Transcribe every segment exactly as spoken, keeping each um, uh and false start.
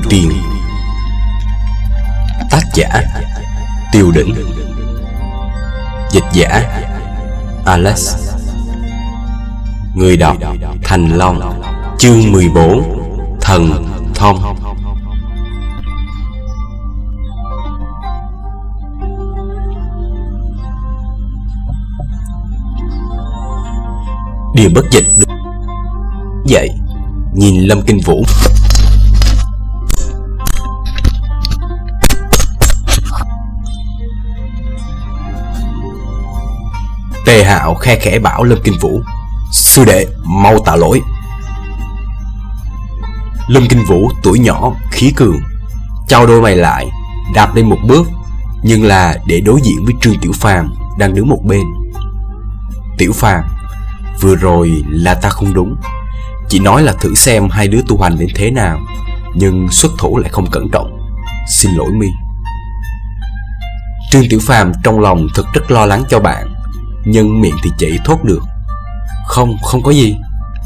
tiền. Tác giả Tiêu Đỉnh. Dịch giả Alex. Người đọc Thành Long. Chương mười bốn. Thần thông. Điền Bất Dịch đứng dậy, nhìn Lâm Kinh Vũ. Tề Hạo khe khẽ bảo Lâm Kinh Vũ: "Sư đệ, mau tạ lỗi." Lâm Kinh Vũ tuổi nhỏ khí cường, chau đôi mày lại, đạp lên một bước, nhưng là để đối diện với Trương Tiểu Phàm đang đứng một bên. "Tiểu Phàm, vừa rồi là ta không đúng, chỉ nói là thử xem hai đứa tu hành đến thế nào, nhưng xuất thủ lại không cẩn trọng, xin lỗi mi." Trương Tiểu Phàm trong lòng thực rất lo lắng cho bạn, nhưng miệng thì chỉ thốt được: Không, không có gì."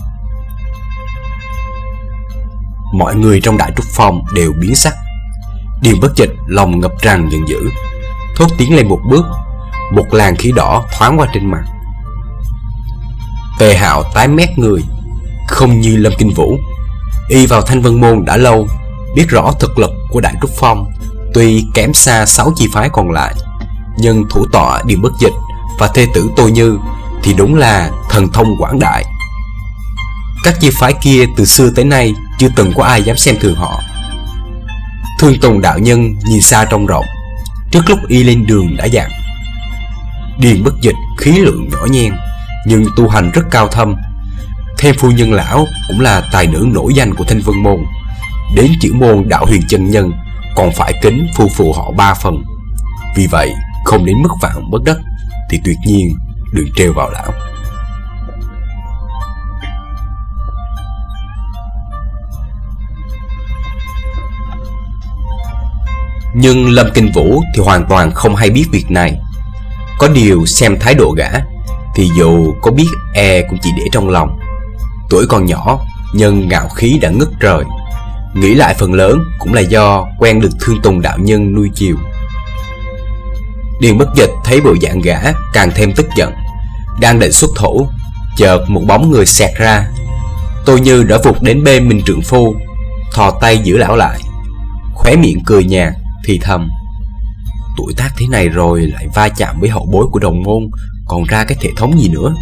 Mọi người trong Đại Trúc Phong đều biến sắc. Điền Bất Dịch lòng ngập tràn giận dữ, thốt tiến lên một bước, một làn khí đỏ thoáng qua trên mặt. Tề Hạo tái mét người, không như Lâm Kinh Vũ, y vào Thanh Vân Môn đã lâu, biết rõ thực lực của Đại Trúc Phong tuy kém xa sáu chi phái còn lại, nhưng thủ tọa Điền Bất Dịch và thê tử Tô Như thì đúng là thần thông quảng đại. Các chi phái kia từ xưa tới nay chưa từng có ai dám xem thường họ. Thương Tùng đạo nhân nhìn xa trông rộng, trước lúc y lên đường đã dặn: Điền Bất Dịch khí lượng nhỏ nhen, nhưng tu hành rất cao thâm. Thêm phu nhân lão cũng là tài nữ nổi danh của Thanh Vân Môn, đến chữ môn đạo huyền chân nhân còn phải kính phu phụ họ ba phần. Vì vậy không đến mức vạn bất đắc thì tuyệt nhiên đừng trêu vào lão. Nhưng Lâm Kinh Vũ thì hoàn toàn không hay biết việc này. Có điều xem thái độ gã thì dù có biết e cũng chỉ để trong lòng. Tuổi còn nhỏ nhưng ngạo khí đã ngất trời. Nghĩ lại phần lớn cũng là do quen được Thương Tùng đạo nhân nuôi chiều. Điền Bất Dịch thấy bộ dạng gã càng thêm tức giận, đang định xuất thủ, chợt một bóng người xẹt ra. Tô Như đã vụt đến bên mình trượng phu, thò tay giữ lão lại, khóe miệng cười nhạt thì thầm: Tuổi tác thế này rồi lại va chạm với hậu bối của đồng môn, còn ra cái thể thống gì nữa.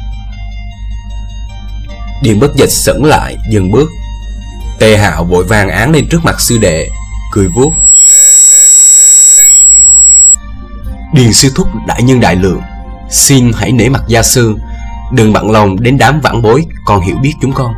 Điền Bất Dịch sững lại dừng bước. Tề Hạo vội vàng án lên trước mặt sư đệ, cười vuốt: Điền sư thúc đại nhân đại lượng, xin hãy nể mặt gia sư, đừng bận lòng đến đám vãn bối còn hiểu biết chúng con.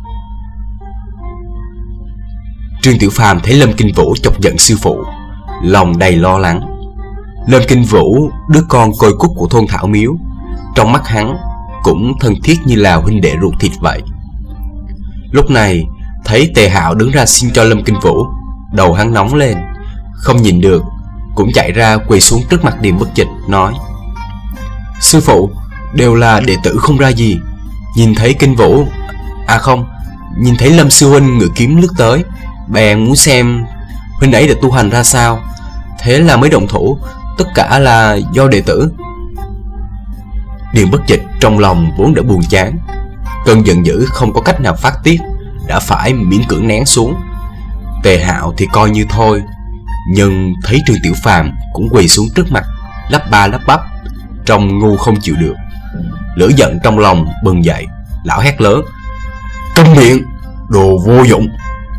Trương Tiểu Phàm thấy Lâm Kinh Vũ chọc giận sư phụ, lòng đầy lo lắng. Lâm Kinh Vũ, đứa con côi cút của thôn Thảo Miếu, trong mắt hắn cũng thân thiết như là huynh đệ ruột thịt vậy. Lúc này thấy Tề Hạo đứng ra xin cho Lâm Kinh Vũ, đầu hắn nóng lên, không nhìn được, cũng chạy ra quỳ xuống trước mặt Điền Bất Dịch nói: Sư phụ, đều là đệ tử không ra gì, nhìn thấy Kinh Vũ, à không, nhìn thấy Lâm sư huynh ngự kiếm lướt tới, bèn muốn xem huynh ấy đã tu hành ra sao, thế là mới động thủ, tất cả là do đệ tử. Điền Bất Dịch trong lòng vốn đã buồn chán, cơn giận dữ không có cách nào phát tiết, đã phải miễn cưỡng nén xuống. Tề Hạo thì coi như thôi, nhưng thấy Trương Tiểu Phàm cũng quỳ xuống trước mặt, lắp ba lắp bắp, trông ngu không chịu được. Lửa giận trong lòng bừng dậy, lão hét lớn: Câm miệng, đồ vô dụng!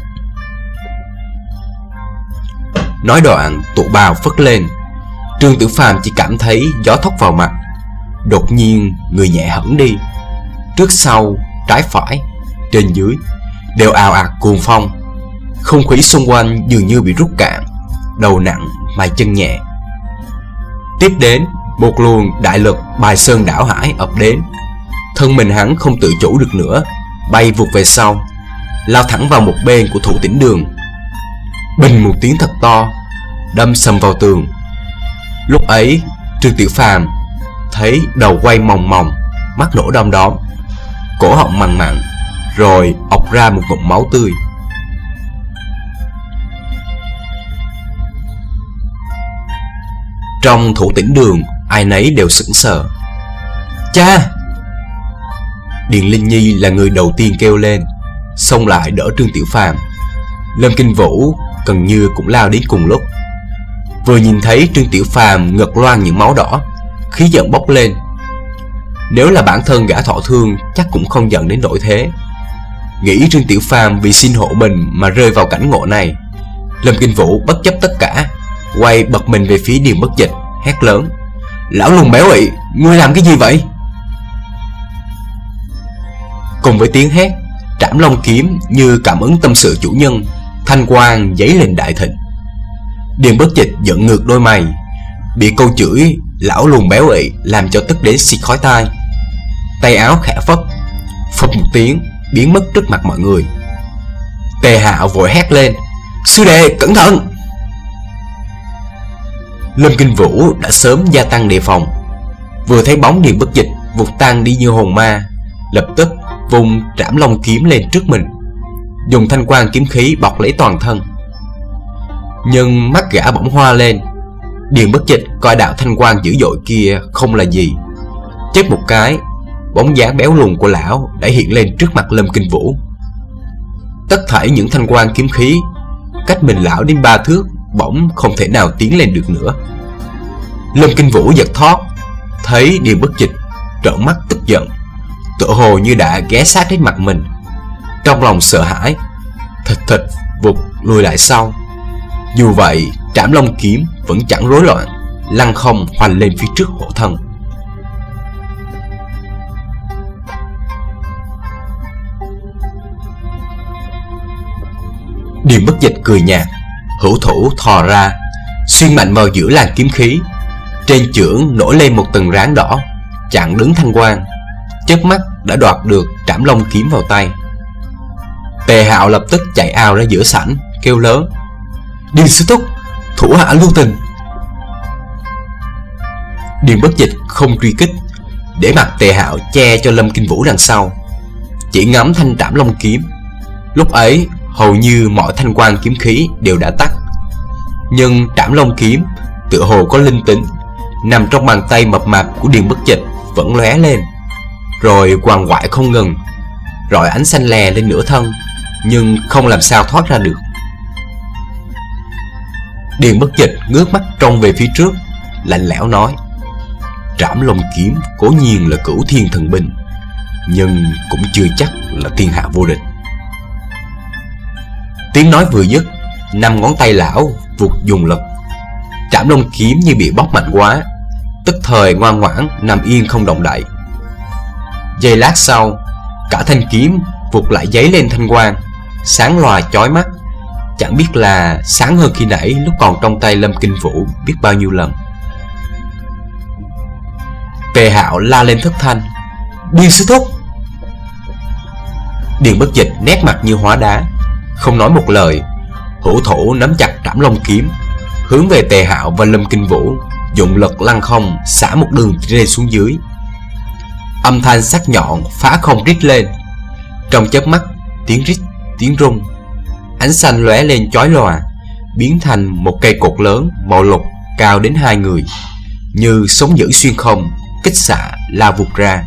Nói đoạn tụ bào phất lên. Trương Tiểu Phàm chỉ cảm thấy gió thốc vào mặt, đột nhiên người nhẹ hẳn đi. Trước sau, trái phải, trên dưới đều ào ạt cuồng phong. Không khí xung quanh dường như bị rút cạn, đầu nặng mà chân nhẹ. Tiếp đến một luồng đại lực bài sơn đảo hải ập đến. Thân mình hắn không tự chủ được nữa, bay vụt về sau, lao thẳng vào một bên của Thủ Tĩnh Đường. Bình một tiếng thật to, đâm sầm vào tường. Lúc ấy Trương Tiểu Phàm thấy đầu quay mòng mòng, mắt nổ đom đóm, cổ họng mằn mặn, rồi ọc ra một ngụm máu tươi. Trong thủ tĩnh đường, ai nấy đều sững sờ. Cha! Điền Linh Nhi là người đầu tiên kêu lên, xông lại đỡ Trương Tiểu Phàm. Lâm Kinh Vũ gần như cũng lao đến cùng lúc. Vừa nhìn thấy Trương Tiểu Phàm ngực loang những máu đỏ, khí giận bốc lên. Nếu là bản thân gã thọ thương chắc cũng không giận đến nỗi thế. Nghĩ Trương Tiểu Phàm vì xin hộ mình mà rơi vào cảnh ngộ này, Lâm Kinh Vũ bất chấp tất cả, quay bật mình về phía Điền Bất Dịch, hét lớn: Lão lùn béo ị, ngươi làm cái gì vậy? Cùng với tiếng hét, Trảm Long kiếm như cảm ứng tâm sự chủ nhân, thanh quang giấy lên đại thịnh. Điền Bất Dịch giận ngược đôi mày, bị câu chửi lão lùn béo ị làm cho tức đến xịt khói tai. Tay áo khẽ phất, phập một tiếng biến mất trước mặt mọi người. Tề Hạo vội hét lên: Sư đệ cẩn thận! Lâm Kinh Vũ đã sớm gia tăng đề phòng, vừa thấy bóng Điền Bất Dịch vụt tan đi như hồn ma, lập tức vùng Trảm Long kiếm lên trước mình, dùng thanh quang kiếm khí bọc lấy toàn thân. Nhưng mắt gã bỗng hoa lên. Điền Bất Dịch coi đạo thanh quang dữ dội kia không là gì, chớp một cái, bóng dáng béo lùn của lão đã hiện lên trước mặt Lâm Kinh Vũ. Tất thảy những thanh quang kiếm khí cách mình lão đến ba thước bỗng không thể nào tiến lên được nữa. Lâm Kinh Vũ giật thót, thấy Điền Bất Dịch trợn mắt tức giận, tựa hồ như đã ghé sát đến mặt mình. Trong lòng sợ hãi, thịt thịt vụt lùi lại sau. Dù vậy, Trảm Long kiếm vẫn chẳng rối loạn, lăng không hoành lên phía trước hộ thân. Điền Bất Dịch cười nhạt, hữu thủ thò ra, xuyên mạnh vào giữa làn kiếm khí. Trên chưởng nổi lên một tầng ráng đỏ, chặn đứng thanh quang, chớp mắt đã đoạt được Trảm Long kiếm vào tay. Tề Hạo lập tức chạy ào ra giữa sảnh, kêu lớn: Điền sư thúc, thủ hạ lưu tình! Điền Bất Dịch không truy kích, để mặc Tề Hạo che cho Lâm Kinh Vũ đằng sau, chỉ ngắm thanh Trảm Long kiếm. Lúc ấy hầu như mọi thanh quang kiếm khí đều đã tắt, nhưng Trảm Long kiếm tựa hồ có linh tính, nằm trong bàn tay mập mạp của Điền Bất Dịch vẫn lóe lên, rồi quằn quại không ngừng, rọi ánh xanh lè lên nửa thân, nhưng không làm sao thoát ra được. Điền Bất Dịch ngước mắt trông về phía trước, lạnh lẽo nói: Trảm Long kiếm cố nhiên là cửu thiên thần binh, nhưng cũng chưa chắc là thiên hạ vô địch. Tiếng nói vừa dứt, năm ngón tay lão vụt dùng lực, Trảm Long kiếm như bị bóp mạnh quá, tức thời ngoan ngoãn nằm yên không động đậy. Giây lát sau, cả thanh kiếm vụt lại giấy lên thanh quang, sáng loà chói mắt, chẳng biết là sáng hơn khi nãy lúc còn trong tay Lâm Kinh Vũ biết bao nhiêu lần. Tề Hạo la lên thất thanh: Điền sư thúc! Điền Bất Dịch nét mặt như hóa đá, không nói một lời, hữu thủ nắm chặt Trảm Long kiếm, hướng về Tề Hạo và Lâm Kinh Vũ, dụng lực lăng không xả một đường rơi xuống dưới. Âm thanh sắc nhọn phá không rít lên. Trong chớp mắt, tiếng rít, tiếng rung, ánh xanh lóe lên chói lòa, biến thành một cây cột lớn màu lục cao đến hai người, như sóng dữ xuyên không, kích xạ lao vụt ra.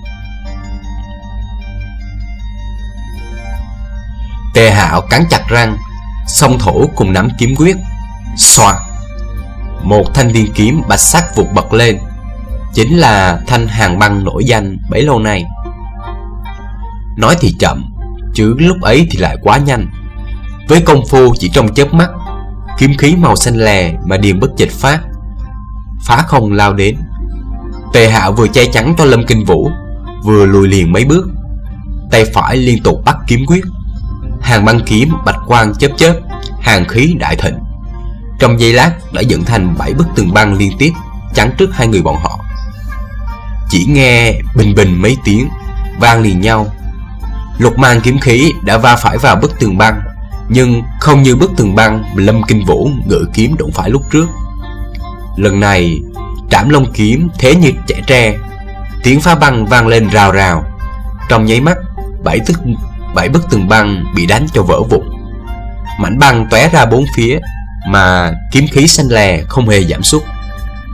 Tề Hạo cắn chặt răng, song thủ cùng nắm kiếm quyết, xoạt, một thanh thiên kiếm bạch sắc vụt bật lên, chính là thanh Hàn Băng nổi danh bấy lâu nay. Nói thì chậm, chứ lúc ấy thì lại quá nhanh. Với công phu chỉ trong chớp mắt, kiếm khí màu xanh lè mà Điền Bất Dịch phát, phá không lao đến. Tề Hạo vừa che chắn cho Lâm Kinh Vũ, vừa lùi liền mấy bước, tay phải liên tục bắt kiếm quyết. Hàn Băng kiếm bạch quang chớp chớp, hàn khí đại thịnh, trong giây lát đã dựng thành bảy bức tường băng liên tiếp chắn trước hai người bọn họ. Chỉ nghe bình bình mấy tiếng vang liền nhau, lục mang kiếm khí đã va phải vào bức tường băng, nhưng không như bức tường băng mà Lâm Kinh Vũ ngự kiếm đụng phải lúc trước. Lần này Trảm Long kiếm thế như chẻ tre, tiếng phá băng vang lên rào rào. Trong nháy mắt, bảy tức bảy bức tường băng bị đánh cho vỡ vụn, mảnh băng tóe ra bốn phía, mà kiếm khí xanh lè không hề giảm sút.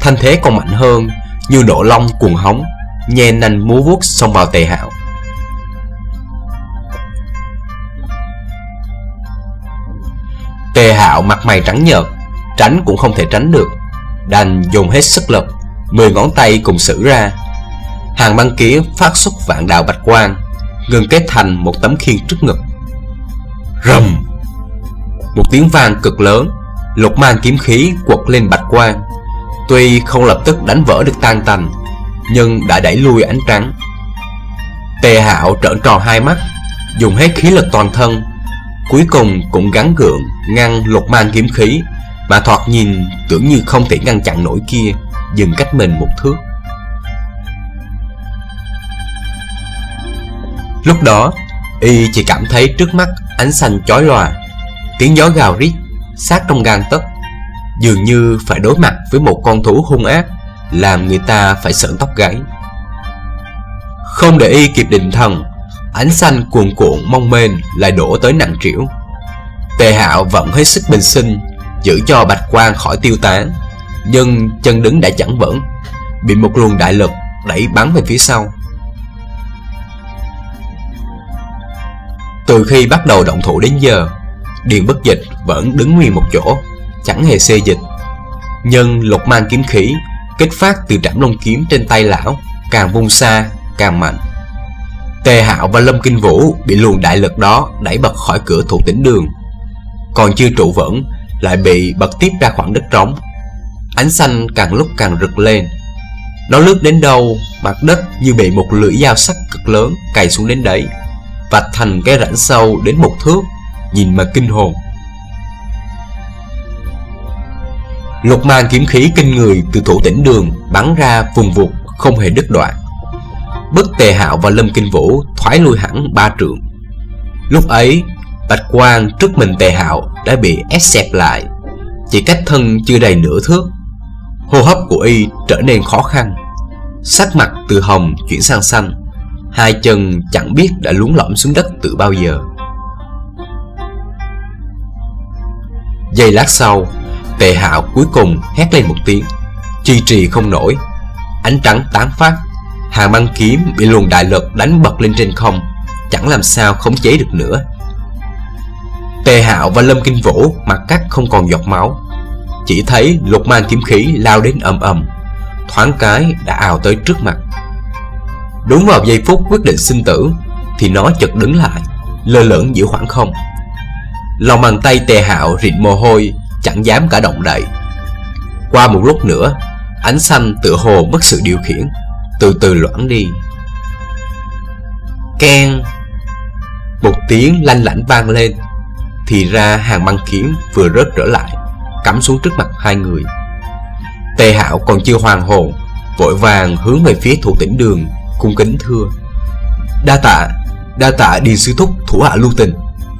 thanh thế còn mạnh hơn, như nộ long cuồng hống, nhe nanh múa vuốt xông vào Tề Hạo. Tề Hạo mặt mày trắng nhợt, tránh cũng không thể tránh được, đành dùng hết sức lực, mười ngón tay cùng sử ra. Hàng băng kiếm phát xuất vạn đạo bạch quang, ngừng kết thành một tấm khiên trước ngực. Rầm! Một tiếng vang cực lớn, lục mang kiếm khí quật lên bạch quang. Tuy không lập tức đánh vỡ được tan tành, nhưng đã đẩy lui ánh trắng. Tề Hạo trợn tròn hai mắt, dùng hết khí lực toàn thân, cuối cùng cũng gắng gượng ngăn lục mang kiếm khí mà thoạt nhìn tưởng như không thể ngăn chặn nổi kia dừng cách mình một thước. Lúc đó y chỉ cảm thấy trước mắt ánh xanh chói lòa, tiếng gió gào rít sát trong gang tấc, dường như phải đối mặt với một con thú hung ác, làm người ta phải sởn tóc gáy. Không để y kịp định thần, ánh xanh cuồn cuộn mong mênh lại đổ tới nặng trĩu. Tề Hạo vận hết sức bình sinh giữ cho bạch quang khỏi tiêu tán, nhưng chân đứng đã chẳng vững, bị một luồng đại lực đẩy bắn về phía sau. Từ khi bắt đầu động thủ đến giờ, Điền Bất Dịch vẫn đứng nguyên một chỗ, chẳng hề xê dịch. Nhưng lục mang kiếm khí kích phát từ trảm long kiếm trên tay lão càng vung xa càng mạnh. Tề Hạo và Lâm Kinh Vũ bị luồng đại lực đó đẩy bật khỏi cửa Thủ Tĩnh Đường, còn chưa trụ vững lại bị bật tiếp ra khoảng đất trống. Ánh xanh càng lúc càng rực lên, nó lướt đến đâu mặt đất như bị một lưỡi dao sắc cực lớn cày xuống đến đấy, vạch thành cái rãnh sâu đến một thước, nhìn mà kinh hồn. Lục mang kiếm khí kinh người từ Thủ Tĩnh Đường bắn ra vùng vụt không hề đứt đoạn, bức Tề Hạo và Lâm Kinh Vũ thoái lui hẳn ba trượng. Lúc ấy bạch quang trước mình Tề Hạo đã bị ép xẹp lại, chỉ cách thân chưa đầy nửa thước. Hô hấp của y trở nên khó khăn, sắc mặt từ hồng chuyển sang xanh, hai chân chẳng biết đã lún lõm xuống đất từ bao giờ. Giây lát sau, Tề Hạo cuối cùng hét lên một tiếng, trì trì không nổi, ánh trắng tán phát, hàng băng kiếm bị luồng đại lực đánh bật lên trên không, chẳng làm sao khống chế được nữa. Tề Hạo và Lâm Kinh Vũ mặt cắt không còn giọt máu, chỉ thấy lục mang kiếm khí lao đến ầm ầm, thoáng cái đã ào tới trước mặt. Đúng vào giây phút quyết định sinh tử thì nó chợt đứng lại, lơ lửng giữa khoảng không. Lòng bàn tay Tề Hạo rịn mồ hôi, chẳng dám cả động đậy. Qua một lúc nữa, ánh xanh tựa hồ mất sự điều khiển, từ từ loãng đi. Keng! Một tiếng lanh lảnh vang lên, thì ra hàng băng kiếm vừa rớt trở lại, cắm xuống trước mặt hai người. Tề Hạo còn chưa hoàn hồn, vội vàng hướng về phía Thủ Tĩnh Đường, cung kính thưa: Đa tạ, đa tạ Điền sư thúc thủ hạ lưu tình.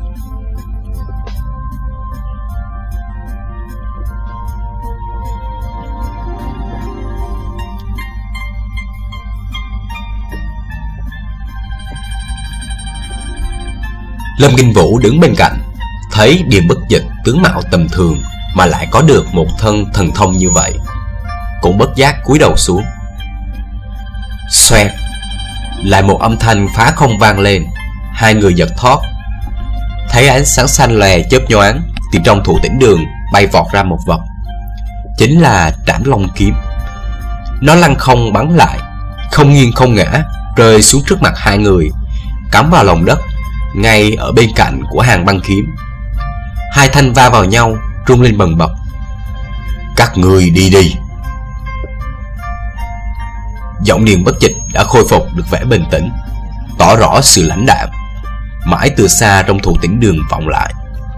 Lâm Kinh Vũ đứng bên cạnh, thấy Điền Bất Dịch tướng mạo tầm thường mà lại có được một thân thần thông như vậy, cũng bất giác cúi đầu xuống. Xoẹt, lại một âm thanh phá không vang lên, hai người giật thót. Thấy ánh sáng xanh lè chớp nhoáng từ trong Thủ Tĩnh Đường bay vọt ra một vật, chính là Trảm Long kiếm. Nó lăn không bắn lại, không nghiêng không ngã, rơi xuống trước mặt hai người, cắm vào lòng đất ngay ở bên cạnh của hàng băng kiếm. Hai thanh va vào nhau, rung lên bần bật. Các người đi đi. Giọng Điền Bất Dịch đã khôi phục được vẻ bình tĩnh, tỏ rõ sự lãnh đạm. Mãi từ xa trong Thủ Tĩnh Đường vọng lại.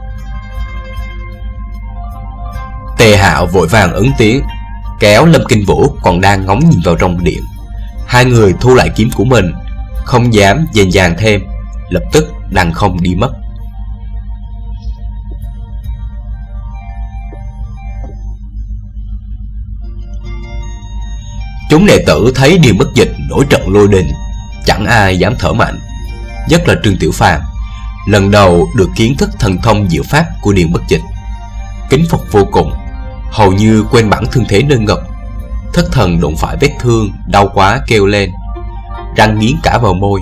Tề Hạo vội vàng ứng tiếng, kéo Lâm Kinh Vũ còn đang ngóng nhìn vào trong điện. Hai người thu lại kiếm của mình, không dám dèn dàng thêm, lập tức đằng không đi mất. Chúng đệ tử thấy Điền Bất Dịch nổi trận lôi đình, chẳng ai dám thở mạnh, nhất là Trương Tiểu Phàm, lần đầu được kiến thức thần thông diệu pháp của Điền Bất Dịch, kính phục vô cùng, hầu như quên bẵng thương thế nơi ngực. thất thần đụng phải vết thương, đau quá kêu lên, răng nghiến cả vào môi.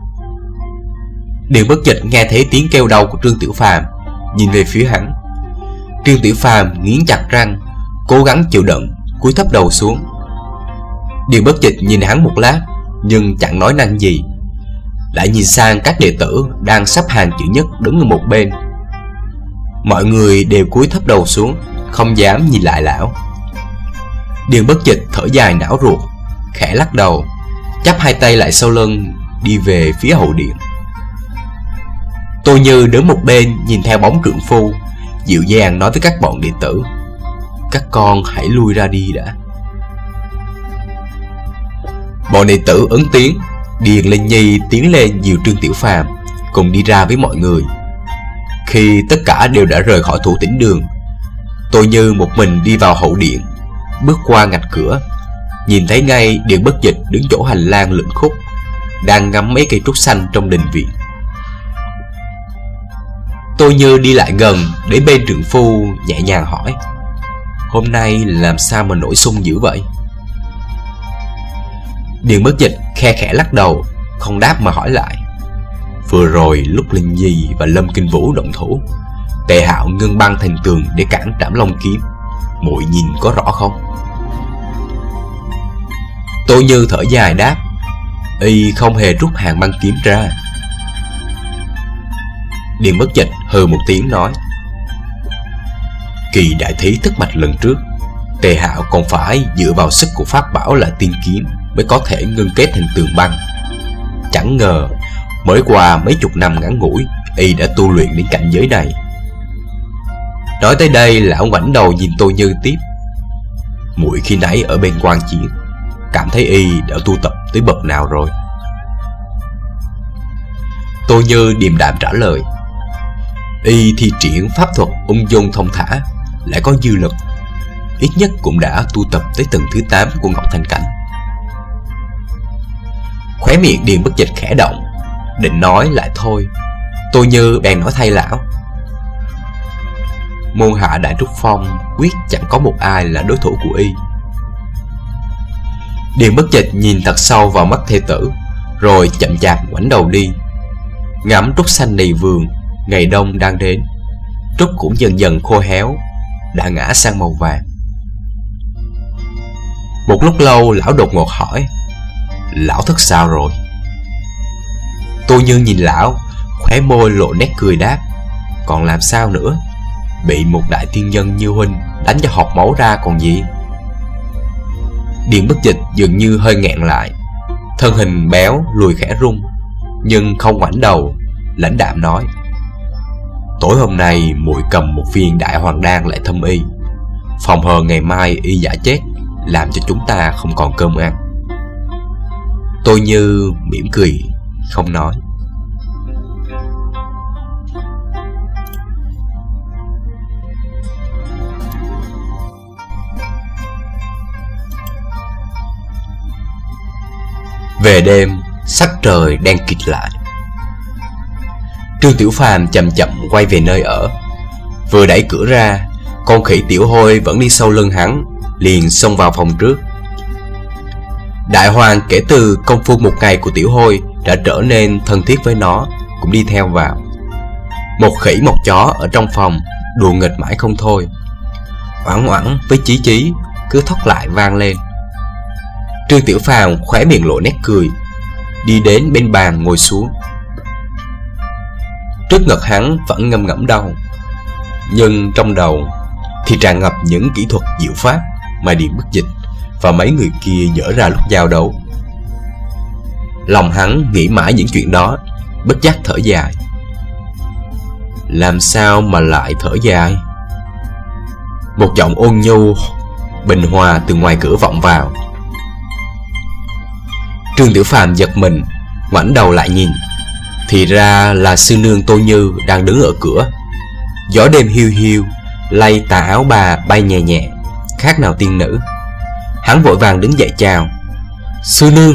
Điền Bất Dịch nghe thấy tiếng kêu đau của Trương Tiểu Phàm, nhìn về phía hắn. Trương Tiểu Phàm nghiến chặt răng, cố gắng chịu đựng, cúi thấp đầu xuống. Điền Bất Dịch nhìn hắn một lát, nhưng chẳng nói năng gì, lại nhìn sang các đệ tử đang sắp hàng chữ nhất đứng ở một bên. Mọi người đều cúi thấp đầu xuống, không dám nhìn lại lão. Điền Bất Dịch thở dài não ruột, khẽ lắc đầu, chắp hai tay lại sau lưng, đi về phía hậu điện. Tô Như đứng một bên nhìn theo bóng trượng phu, dịu dàng nói với các bọn đệ tử: các con hãy lui ra đi đã. Bọn đệ tử ứng tiếng. Điền Linh Nhi tiến lên dìu Trương Tiểu Phàm cùng đi ra với mọi người. Khi tất cả đều đã rời khỏi thủ tĩnh đường, Tô Như một mình đi vào hậu điện, bước qua ngạch cửa, nhìn thấy ngay Điền Bất Dịch đứng chỗ hành lang lửng khúc, đang ngắm mấy cây trúc xanh trong đình viện. Tô Như đi lại gần đến bên trượng phu, nhẹ nhàng hỏi: hôm nay làm sao mà nổi xung dữ vậy? Điền Bất Dịch khe khẽ lắc đầu, không đáp mà hỏi lại: vừa rồi lúc Linh Nhi và Lâm Kinh Vũ động thủ, Tề Hạo ngưng băng thành tường để cản Trảm Long kiếm, muội nhìn có rõ không? Tô Như thở dài đáp: y không hề rút hàng băng kiếm ra. Điền Bất Dịch hừ một tiếng nói: kỳ đại thí thất mạch lần trước, Tề Hạo còn phải dựa vào sức của pháp bảo là tiên kiếm mới có thể ngưng kết thành tường băng. Chẳng ngờ mới qua mấy chục năm ngắn ngủi, y đã tu luyện đến cảnh giới này. Nói tới đây, lão ngoảnh đầu nhìn Tô Như tiếp: muội khi nãy ở bên quan chiến, cảm thấy y đã tu tập tới bậc nào rồi? Tô Như điềm đạm trả lời: y thi triển pháp thuật ung dung thông thả, lại có dư lực, ít nhất cũng đã tu tập tới tầng thứ tám của Ngọc Thanh Cảnh. Khóe miệng Điền Bất Dịch khẽ động, định nói lại thôi. Tô Như bèn nói thay lão: môn hạ Đại Trúc Phong quyết chẳng có một ai là đối thủ của y. Điền Bất Dịch nhìn thật sâu vào mắt thê tử, rồi chậm chạp ngoảnh đầu đi. Ngắm trúc xanh đầy vườn, ngày đông đang đến, trúc cũng dần dần khô héo, đã ngã sang màu vàng. Một lúc lâu, lão đột ngột hỏi: lão thất sao rồi? Tô Như nhìn lão, khóe môi lộ nét cười đáp: còn làm sao nữa, bị một đại tiên nhân như huynh đánh cho học máu ra còn gì. Điền Bất Dịch dường như hơi nghẹn lại, thân hình béo lùi khẽ rung, nhưng không ngoảnh đầu, lãnh đạm nói: tối hôm nay muội cầm một viên đại hoàng đan lại thâm y, phòng hờ ngày mai y giả chết, làm cho chúng ta không còn cơm ăn. Tô Như mỉm cười không nói. Về đêm, sắc trời đen kịt lại. Trương Tiểu Phàm chậm chậm quay về nơi ở. Vừa đẩy cửa ra, con khỉ Tiểu Hôi vẫn đi sau lưng hắn, liền xông vào phòng trước. Đại Hoàng kể từ công phu một ngày của Tiểu Hôi đã trở nên thân thiết với nó, cũng đi theo vào. Một khỉ một chó ở trong phòng đùa nghịch mãi không thôi. Oảng oảng với Chí Chí cứ thóc lại vang lên. Trương Tiểu Phàm khóe miệng lộ nét cười, đi đến bên bàn ngồi xuống. Trước ngực hắn vẫn ngâm ngẫm đau, nhưng trong đầu thì tràn ngập những kỹ thuật diệu pháp mà Điền Bất Dịch và mấy người kia dở ra lúc giao đấu. Lòng hắn nghĩ mãi những chuyện đó, bất giác thở dài. Làm sao mà lại thở dài? Một giọng ôn nhu bình hòa từ ngoài cửa vọng vào. Trương Tiểu Phàm giật mình, ngoảnh đầu lại nhìn, thì ra là sư nương Tô Như đang đứng ở cửa. Gió đêm hiu hiu lay tà áo bà bay nhẹ nhẹ, khác nào tiên nữ. Hắn vội vàng đứng dậy chào: sư nương.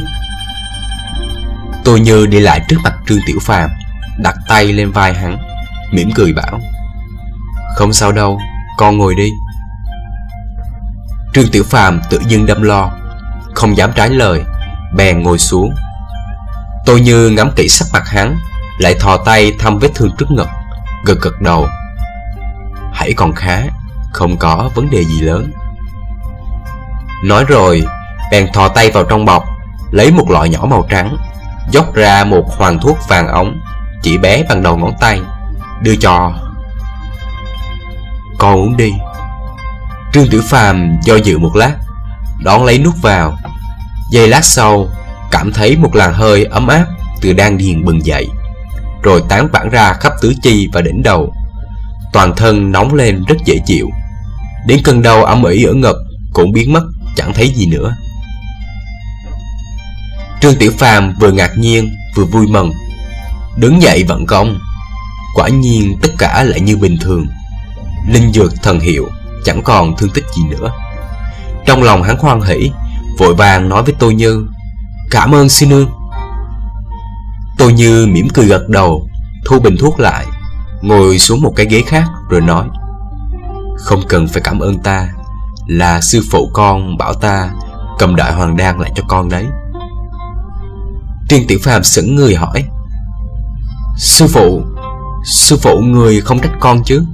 Tô Như đi lại trước mặt Trương Tiểu Phàm, đặt tay lên vai hắn, mỉm cười bảo: không sao đâu, con ngồi đi. Trương Tiểu Phàm tự dưng đâm lo, không dám trái lời, bèn ngồi xuống. Tôi Như ngắm kỹ sắc mặt hắn, lại thò tay thăm vết thương trước ngực, gật gật đầu. Hãy còn khá, không có vấn đề gì lớn. Nói rồi bèn thò tay vào trong bọc, lấy một lọ nhỏ màu trắng, dốc ra một hoàng thuốc vàng óng, chỉ bé bằng đầu ngón tay, đưa cho. Con uống đi. Trương Tiểu Phàm do dự một lát, đón lấy nuốt vào. Giây lát sau, cảm thấy một làn hơi ấm áp từ đan điền bừng dậy, rồi tán vãn ra khắp tứ chi và đỉnh đầu. Toàn thân nóng lên rất dễ chịu, đến cơn đau ẩm ỉ ở ngực cũng biến mất, chẳng thấy gì nữa. Trương Tiểu Phàm vừa ngạc nhiên vừa vui mừng, đứng dậy vận công. Quả nhiên tất cả lại như bình thường, linh dược thần hiệu, chẳng còn thương tích gì nữa. Trong lòng hắn hoan hỉ, vội vàng nói với Tô Như: Cảm ơn sư nương. Tô Như mỉm cười gật đầu, thu bình thuốc lại, ngồi xuống một cái ghế khác rồi nói: Không cần phải cảm ơn ta, là sư phụ con bảo ta cầm Đại Hoàng Đan lại cho con đấy. Trương Tiểu Phàm sững người hỏi: Sư phụ, sư phụ người không trách con chứ?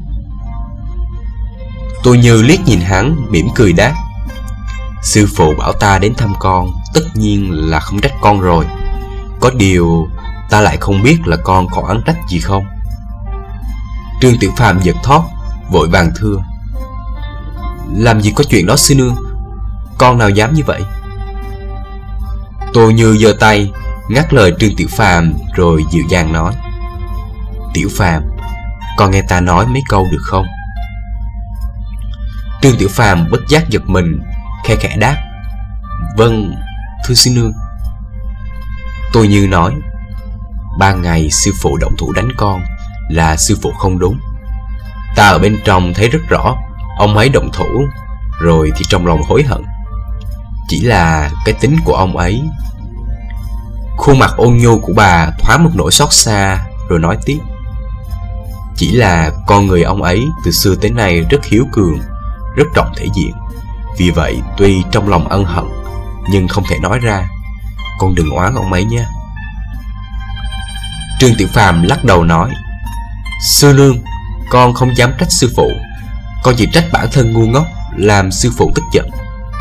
Tô Như liếc nhìn hắn, mỉm cười đáp: Sư phụ bảo ta đến thăm con, tất nhiên là không trách con rồi. Có điều ta lại không biết là con có oán trách gì không. Trương Tiểu Phàm giật thót, vội vàng thưa: Làm gì có chuyện đó sư nương, con nào dám như vậy. Tô Như giơ tay ngắt lời Trương Tiểu Phàm rồi dịu dàng nói: Tiểu Phàm, con nghe ta nói mấy câu được không? Trương Tiểu Phàm bất giác giật mình, khe khẽ đáp: Vâng, thưa sư nương. Tô Như nói: Ba ngày sư phụ động thủ đánh con là sư phụ không đúng. Ta ở bên trong thấy rất rõ ông ấy động thủ, rồi thì trong lòng hối hận. Chỉ là cái tính của ông ấy. Khuôn mặt ôn nhu của bà thoáng một nỗi xót xa, rồi nói tiếp: Chỉ là con người ông ấy từ xưa tới nay rất hiếu cường, rất trọng thể diện. Vì vậy tuy trong lòng ân hận, nhưng không thể nói ra. Con đừng oán ông ấy nha. Trương Tiểu Phàm lắc đầu nói: Sư nương, con không dám trách sư phụ, con chỉ trách bản thân ngu ngốc làm sư phụ tức giận.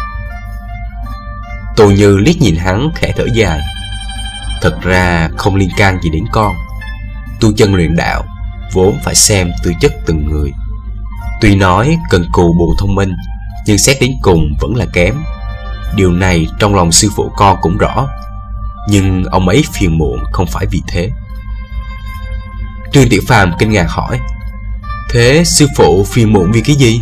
Tô Như liếc nhìn hắn khẽ thở dài: Thật ra không liên can gì đến con. Tu chân luyện đạo vốn phải xem tư chất từng người. Tuy nói cần cù bù thông minh, nhưng xét đến cùng vẫn là kém. Điều này trong lòng sư phụ con cũng rõ, nhưng ông ấy phiền muộn không phải vì thế. Trương Tiểu Phàm kinh ngạc hỏi: Thế sư phụ phiền muộn vì cái gì?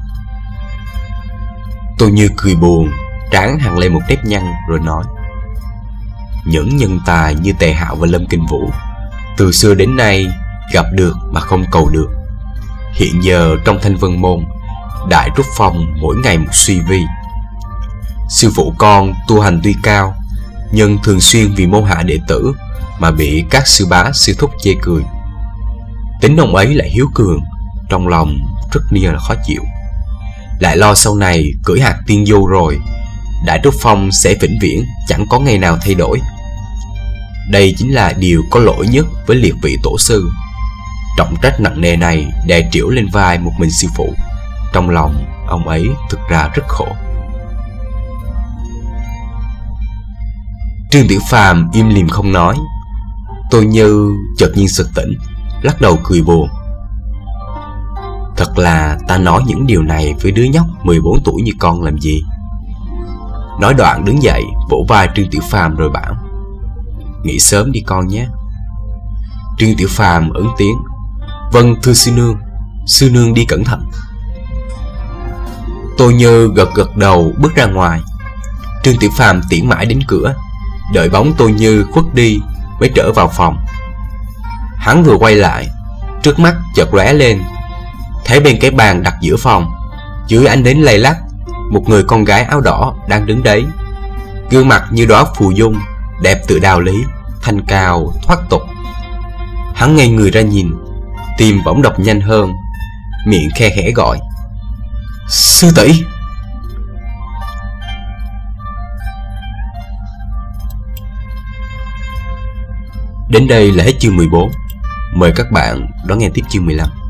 Tô Như cười buồn, trán hằn lên một nếp nhăn rồi nói: Những nhân tài như Tề Hạo và Lâm Kinh Vũ từ xưa đến nay gặp được mà không cầu được. Hiện giờ trong Thanh Vân Môn, Đại Trúc Phong mỗi ngày một suy vi. Sư phụ con tu hành tuy cao, nhưng thường xuyên vì môn hạ đệ tử mà bị các sư bá sư thúc chê cười. Tính ông ấy lại hiếu cường, trong lòng rất nia là khó chịu. Lại lo sau này cưỡi hạt tiên du rồi, Đại Trúc Phong sẽ vĩnh viễn chẳng có ngày nào thay đổi. Đây chính là điều có lỗi nhất với liệt vị tổ sư. Trọng trách nặng nề này đè trĩu lên vai một mình sư phụ. Trong lòng ông ấy thực ra rất khổ. Trương Tiểu Phàm im lìm không nói. Tô Như chợt nhiên sực tỉnh, lắc đầu cười buồn: Thật là ta nói những điều này với đứa nhóc mười bốn tuổi như con làm gì. Nói đoạn đứng dậy vỗ vai Trương Tiểu Phàm rồi bảo: Nghỉ sớm đi con nhé. Trương Tiểu Phàm ứng tiếng: Vâng thưa sư nương, sư nương đi cẩn thận. Tô Như gật gật đầu bước ra ngoài. Trương Tiểu Phàm tiễn mãi đến cửa, đợi bóng Tô Như khuất đi mới trở vào phòng. Hắn vừa quay lại, trước mắt chợt lóe lên, thấy bên cái bàn đặt giữa phòng, dưới ánh nến lay lắc, một người con gái áo đỏ đang đứng đấy. Gương mặt như đóa phù dung, đẹp tự đạo lý, thanh cao thoát tục. Hắn ngây người ra nhìn, tim bỗng đập nhanh hơn, miệng khe khẽ gọi: Sư tỷ. Đến đây là hết chương mười bốn. Mời các bạn đón nghe tiếp chương mười lăm.